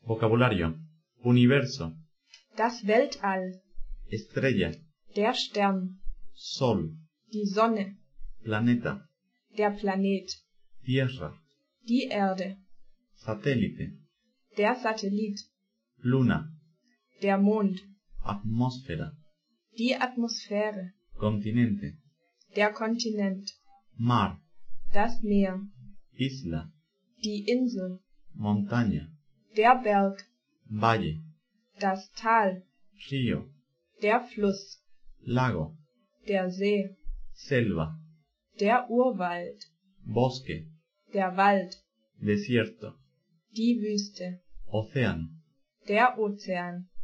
Vocabulario. Universo. Das Weltall, Estrella. der Stern, Sol. die Sonne, Planeta. der Planet, Tierra. die Erde, Satélite. der Satellit, Luna. der Mond, Atmósfera. die Atmosphäre, Continente. der Kontinent, Mar. das Meer, Isla. die Insel, Montaña. der Berg, Valle. das Tal, Río. der Fluss, Lago. der See, Selva. der Urwald, Bosque. der Wald, Desierto. die Wüste, Océano. der Ozean,